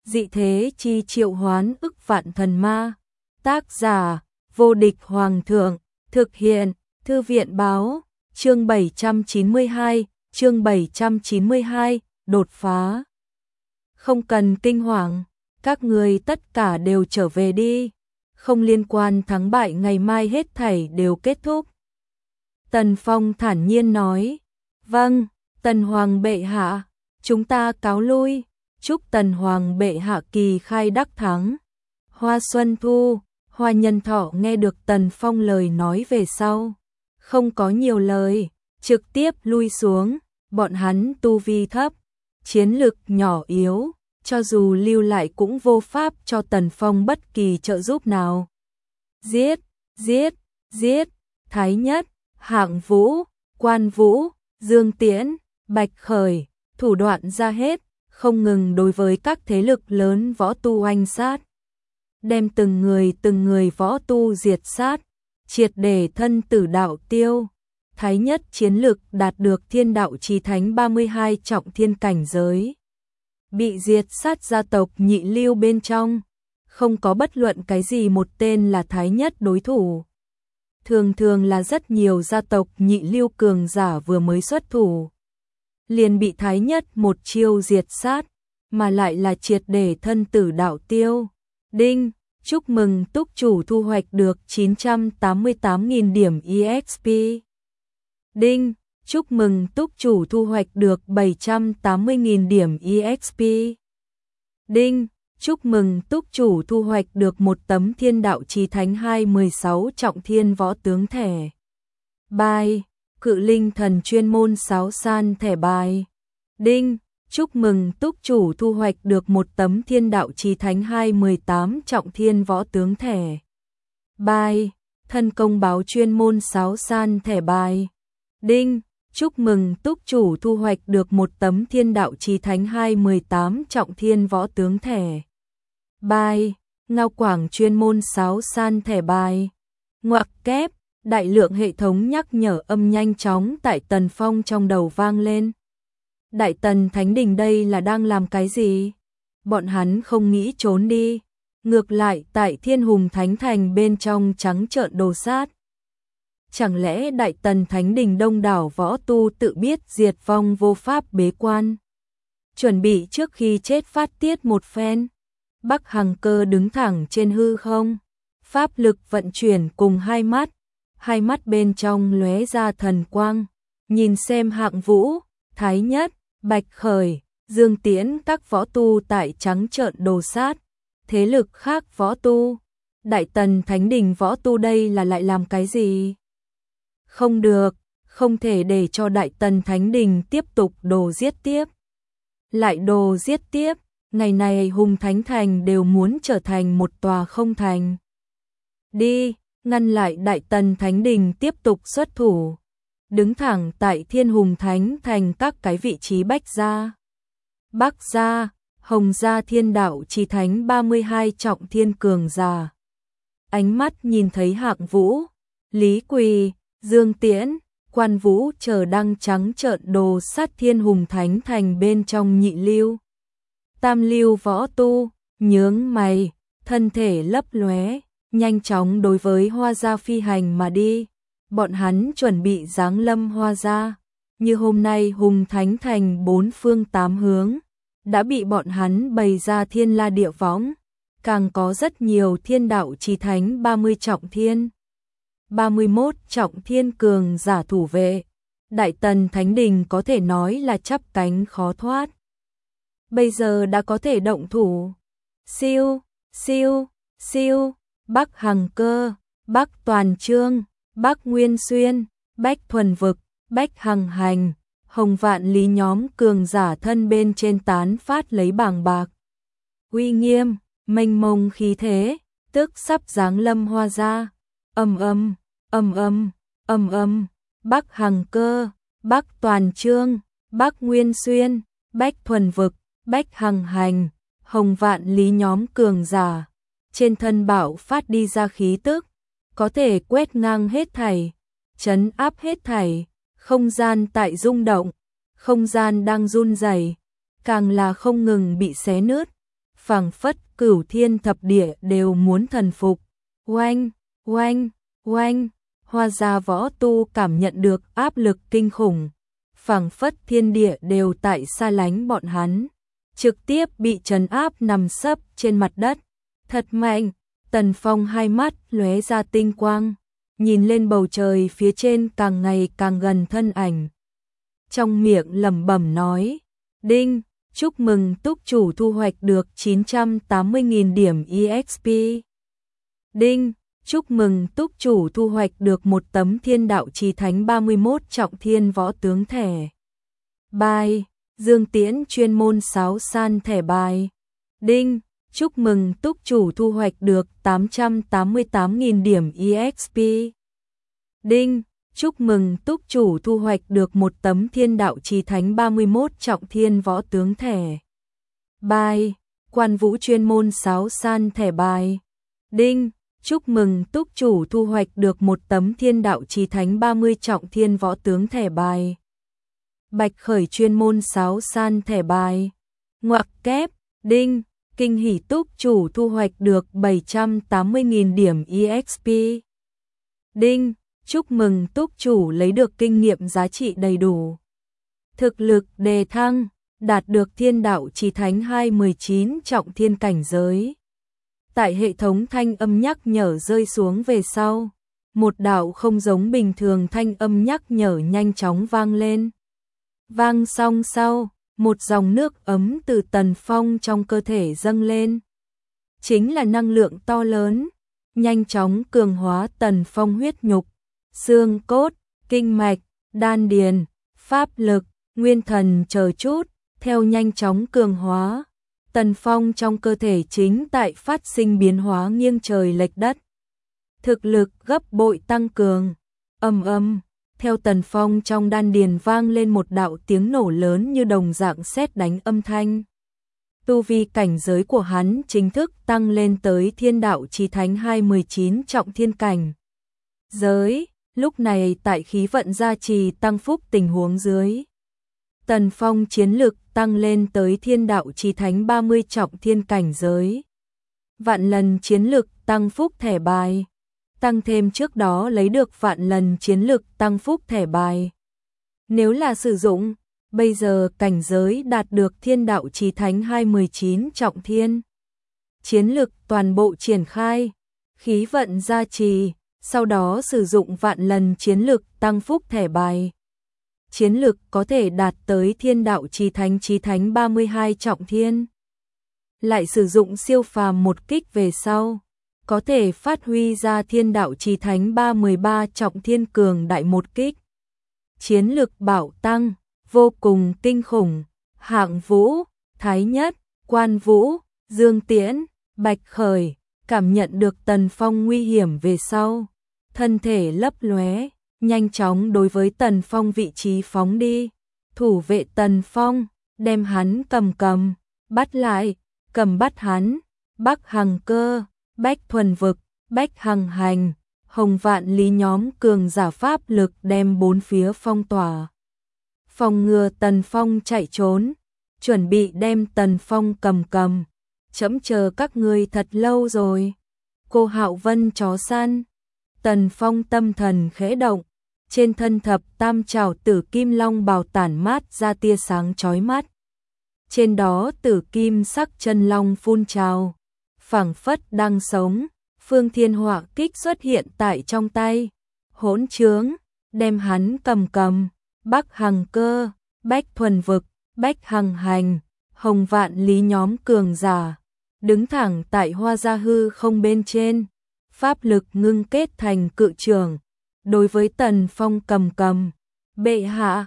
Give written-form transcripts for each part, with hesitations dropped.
dị thế chi triệu hoán ức vạn thần ma. Tác giả, vô địch hoàng thượng, thực hiện, thư viện báo, chương 792, đột phá. Không cần kinh hoàng, các người tất cả đều trở về đi, không liên quan thắng bại ngày mai hết thảy đều kết thúc. Tần Phong thản nhiên nói, vâng, Tần Hoàng bệ hạ, chúng ta cáo lui, chúc Tần Hoàng bệ hạ kỳ khai đắc thắng. Hoa Xuân Thu, Hoa Nhân Thọ nghe được Tần Phong lời nói về sau, không có nhiều lời, trực tiếp lui xuống, bọn hắn tu vi thấp, chiến lực nhỏ yếu, cho dù lưu lại cũng vô pháp cho Tần Phong bất kỳ trợ giúp nào. Giết, giết, giết, Thái Nhất, Hạng Vũ, Quan Vũ, Dương Tiễn, Bạch Khởi, thủ đoạn ra hết, không ngừng đối với các thế lực lớn võ tu oanh sát. Đem từng người võ tu diệt sát, triệt để thân tử đạo tiêu. Thái Nhất chiến lực đạt được thiên đạo chí thánh 32 trọng thiên cảnh giới. Bị diệt sát gia tộc Nhị Lưu bên trong, không có bất luận cái gì một tên là Thái Nhất đối thủ. Thường là rất nhiều gia tộc Nhị Lưu cường giả vừa mới xuất thủ, liền bị Thái Nhất một chiêu diệt sát, mà lại là triệt để thân tử đạo tiêu. Đinh, chúc mừng túc chủ thu hoạch được 988.000 điểm EXP. Đinh, chúc mừng túc chủ thu hoạch được 780.000 điểm EXP. Đinh, chúc mừng túc chủ thu hoạch được một tấm thiên đạo chí thánh 216 trọng thiên võ tướng thẻ. Bài, cự linh thần chuyên môn sáo san thẻ bài. Đinh, chúc mừng túc chủ thu hoạch được một tấm thiên đạo chí thánh 218 trọng thiên võ tướng thẻ. Bài, thân công báo chuyên môn sáo san thẻ bài. Đinh, chúc mừng túc chủ thu hoạch được một tấm thiên đạo chí thánh 218 trọng thiên võ tướng thẻ. Bài, ngao quảng chuyên môn sáo san thẻ bài. Ngoặc kép, đại lượng hệ thống nhắc nhở âm nhanh chóng tại Tần Phong trong đầu vang lên. Đại Tần Thánh Đình đây là đang làm cái gì? Bọn hắn không nghĩ trốn đi, ngược lại tại Thiên Hùng Thánh Thành bên trong trắng trợn đồ sát. Chẳng lẽ Đại Tần Thánh Đình đông đảo võ tu tự biết diệt vong vô pháp bế quan, chuẩn bị trước khi chết phát tiết một phen? Bắc Hằng Cơ đứng thẳng trên hư không, pháp lực vận chuyển cùng hai mắt bên trong lóe ra thần quang, nhìn xem Hạng Vũ, Thái Nhất, Bạch Khởi, Dương Tiễn các võ tu tại trắng trợn đồ sát, thế lực khác võ tu. Đại Tần Thánh Đình võ tu đây là lại làm cái gì? Không được, không thể để cho Đại Tần Thánh Đình tiếp tục đồ giết tiếp. Lại đồ giết tiếp, ngày này Hùng Thánh Thành đều muốn trở thành một tòa không thành. Đi, ngăn lại Đại Tần Thánh Đình tiếp tục xuất thủ. Đứng thẳng tại Thiên Hùng Thánh Thành các cái vị trí Bách Gia, Bắc Gia, Hồng Gia thiên đạo chí thánh 32 trọng thiên cường giả. Ánh mắt nhìn thấy Hạng Vũ, Lý Quỳ, Dương Tiễn, Quan Vũ chờ đang trắng trợn đồ sát Thiên Hùng Thánh Thành bên trong Nhị Lưu. Tam Lưu võ tu, nhướng mày, thân thể lấp lóe, nhanh chóng đối với Hoa Gia phi hành mà đi. Bọn hắn chuẩn bị giáng lâm Hoa Gia, như hôm nay Hùng Thánh Thành bốn phương tám hướng đã bị bọn hắn bày ra thiên la địa võng, càng có rất nhiều thiên đạo chí thánh 30 trọng thiên, 31 trọng thiên cường giả thủ vệ. Đại Tần Thánh Đình có thể nói là chắp cánh khó thoát. Bây giờ đã có thể động thủ. Siêu, siêu, siêu, Bắc Hằng Cơ, Bắc Toàn Trương, Bắc Nguyên Xuyên, Bách Thuần Vực, Bách Hằng Hành, Hồng Vạn Lý nhóm cường giả thân bên trên tán phát lấy bàng bạc uy nghiêm, mênh mông khí thế, tức sắp giáng lâm Hoa Gia. Ầm ầm, ầm ầm, ầm ầm, Bắc Hằng Cơ, Bắc Toàn Trương, Bắc Nguyên Xuyên, Bách Thuần Vực, Bách Hằng Hành, Hồng Vạn Lý nhóm cường giả trên thân bạo phát đi ra khí tức, có thể quét ngang hết thảy, trấn áp hết thảy. Không gian tại rung động, không gian đang run rẩy, càng là không ngừng bị xé nứt, phảng phất cửu thiên thập địa đều muốn thần phục. Oanh, oanh, oanh, Hoa gia võ tu cảm nhận được áp lực kinh khủng, phảng phất thiên địa đều tại xa lánh bọn hắn, trực tiếp bị trấn áp nằm sấp trên mặt đất. Thật mạnh, Tần Phong hai mắt lóe ra tinh quang, nhìn lên bầu trời phía trên càng ngày càng gần thân ảnh. Trong miệng lẩm bẩm nói, đinh, chúc mừng túc chủ thu hoạch được 980.000 điểm EXP. Đinh, chúc mừng túc chủ thu hoạch được một tấm thiên đạo chí thánh 31 trọng thiên võ tướng thẻ. Bài, Dương Tiễn chuyên môn sáo san thẻ bài. Đinh, chúc mừng túc chủ thu hoạch được 888.000 điểm EXP. Đinh, chúc mừng túc chủ thu hoạch được một tấm thiên đạo chí thánh 31 trọng thiên võ tướng thẻ. Bài, Quan Vũ chuyên môn sáo san thẻ bài. Đinh, chúc mừng túc chủ thu hoạch được một tấm thiên đạo chí thánh 30 trọng thiên võ tướng thẻ bài. Bạch Khởi chuyên môn sáo san thẻ bài. Ngoặc kép, đinh, kinh hỉ túc chủ thu hoạch được 780.000 điểm EXP. Đinh, chúc mừng túc chủ lấy được kinh nghiệm giá trị đầy đủ. Thực lực đề thăng, đạt được thiên đạo chí thánh 219 trọng thiên cảnh giới. Tại hệ thống thanh âm nhắc nhở rơi xuống về sau, một đạo không giống bình thường thanh âm nhắc nhở nhanh chóng vang lên. Vang xong sau, một dòng nước ấm từ Tần Phong trong cơ thể dâng lên. Chính là năng lượng to lớn, nhanh chóng cường hóa Tần Phong huyết nhục, xương cốt, kinh mạch, đan điền, pháp lực, nguyên thần chờ chút, theo nhanh chóng cường hóa. Tần Phong trong cơ thể chính tại phát sinh biến hóa nghiêng trời lệch đất. Thực lực gấp bội tăng cường. Ầm ầm, theo Tần Phong trong đan điền vang lên một đạo tiếng nổ lớn như đồng dạng sét đánh âm thanh. Tu vi cảnh giới của hắn chính thức tăng lên tới thiên đạo chí thánh 219 trọng thiên cảnh giới, lúc này tại khí vận gia trì tăng phúc tình huống dưới. Tần Phong chiến lực tăng lên tới thiên đạo chí thánh 30 trọng thiên cảnh giới. Vạn lần chiến lực tăng phúc thẻ bài. Tăng thêm trước đó lấy được vạn lần chiến lực tăng phúc thẻ bài. Nếu là sử dụng, bây giờ cảnh giới đạt được thiên đạo chí thánh 219 trọng thiên. Chiến lực toàn bộ triển khai, khí vận gia trì, sau đó sử dụng vạn lần chiến lực tăng phúc thẻ bài. Chiến lực có thể đạt tới thiên đạo chí thánh 32 trọng thiên. Lại sử dụng siêu phàm một kích về sau, có thể phát huy ra thiên đạo chí thánh 313 trọng thiên cường đại một kích. Chiến lực bạo tăng, vô cùng kinh khủng. Hạng Vũ, Thái Nhất, Quan Vũ, Dương Tiễn, Bạch Khởi cảm nhận được Tần Phong nguy hiểm về sau, thân thể lấp lóe, nhanh chóng đối với Tần Phong vị trí phóng đi. Thủ vệ Tần Phong, đem hắn cầm, bắt lại, cầm bắt hắn. Bắc Hằng Cơ, Bách Thuần Vực, Bách Hằng Hành, Hồng Vạn Lý nhóm cường giả pháp lực đem bốn phía phong tỏa. Phòng ngừa Tần Phong chạy trốn, chuẩn bị đem Tần Phong cầm. Chấm chờ các ngươi thật lâu rồi. Cô Hạo Vân chó săn. Tần Phong tâm thần khẽ động, trên thân thập tam trảo tử kim long bào tản mát ra tia sáng chói mắt. Trên đó tử kim sắc chân long phun trào, phảng phất đang sống. Phương Thiên Họa kích xuất hiện tại trong tay. Hỗn trướng, đem hắn cầm. Bắc Hằng Cơ, Bách Thuần Vực, Bách Hằng Hành, Hồng Vạn Lý nhóm cường giả, đứng thẳng tại hoa gia hư không bên trên, pháp lực ngưng kết thành cự trường, đối với Tần Phong cầm. Bệ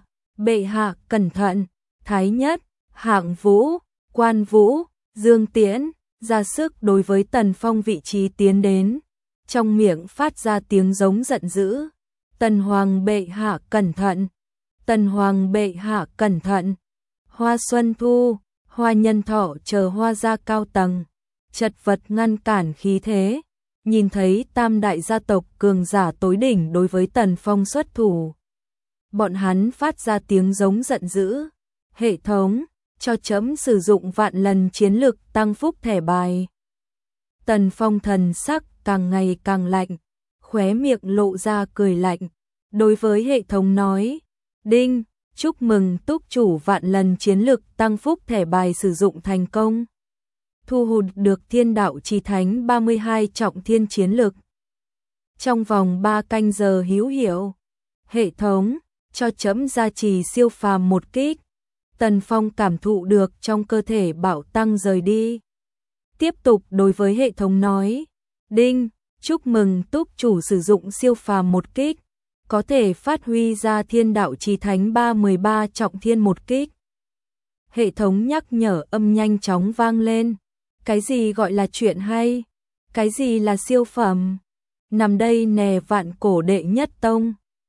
hạ cẩn thận. Thái Nhất, Hạng Vũ, Quan Vũ, Dương Tiễn ra sức đối với Tần Phong vị trí tiến đến, trong miệng phát ra tiếng giống giận dữ. Tần Hoàng bệ hạ cẩn thận. Tần Hoàng bệ hạ cẩn thận. Hoa Xuân Thu, Hoa Nhân Thọ chờ hoa gia cao tầng, chật vật ngăn cản khí thế, nhìn thấy tam đại gia tộc cường giả tối đỉnh đối với Tần Phong xuất thủ. Bọn hắn phát ra tiếng giống giận dữ. Hệ thống, cho chấm sử dụng vạn lần chiến lực tăng phúc thẻ bài. Tần Phong thần sắc càng ngày càng lạnh, khóe miệng lộ ra cười lạnh, đối với hệ thống nói, đinh, chúc mừng túc chủ vạn lần chiến lực tăng phúc thẻ bài sử dụng thành công. Thu hút được thiên đạo chi thánh 32 trọng thiên chiến lực. Trong vòng 3 canh giờ hữu hiệu, hệ thống cho chấm gia trì siêu phàm một kích. Tần Phong cảm thụ được trong cơ thể bạo tăng rời đi. Tiếp tục đối với hệ thống nói, đinh, chúc mừng túc chủ sử dụng siêu phàm một kích, có thể phát huy ra thiên đạo chi thánh 13 trọng thiên một kích. Hệ thống nhắc nhở âm nhanh chóng vang lên. Cái gì gọi là chuyện hay? Cái gì là siêu phẩm? Nằm đây nè vạn cổ đệ nhất tông.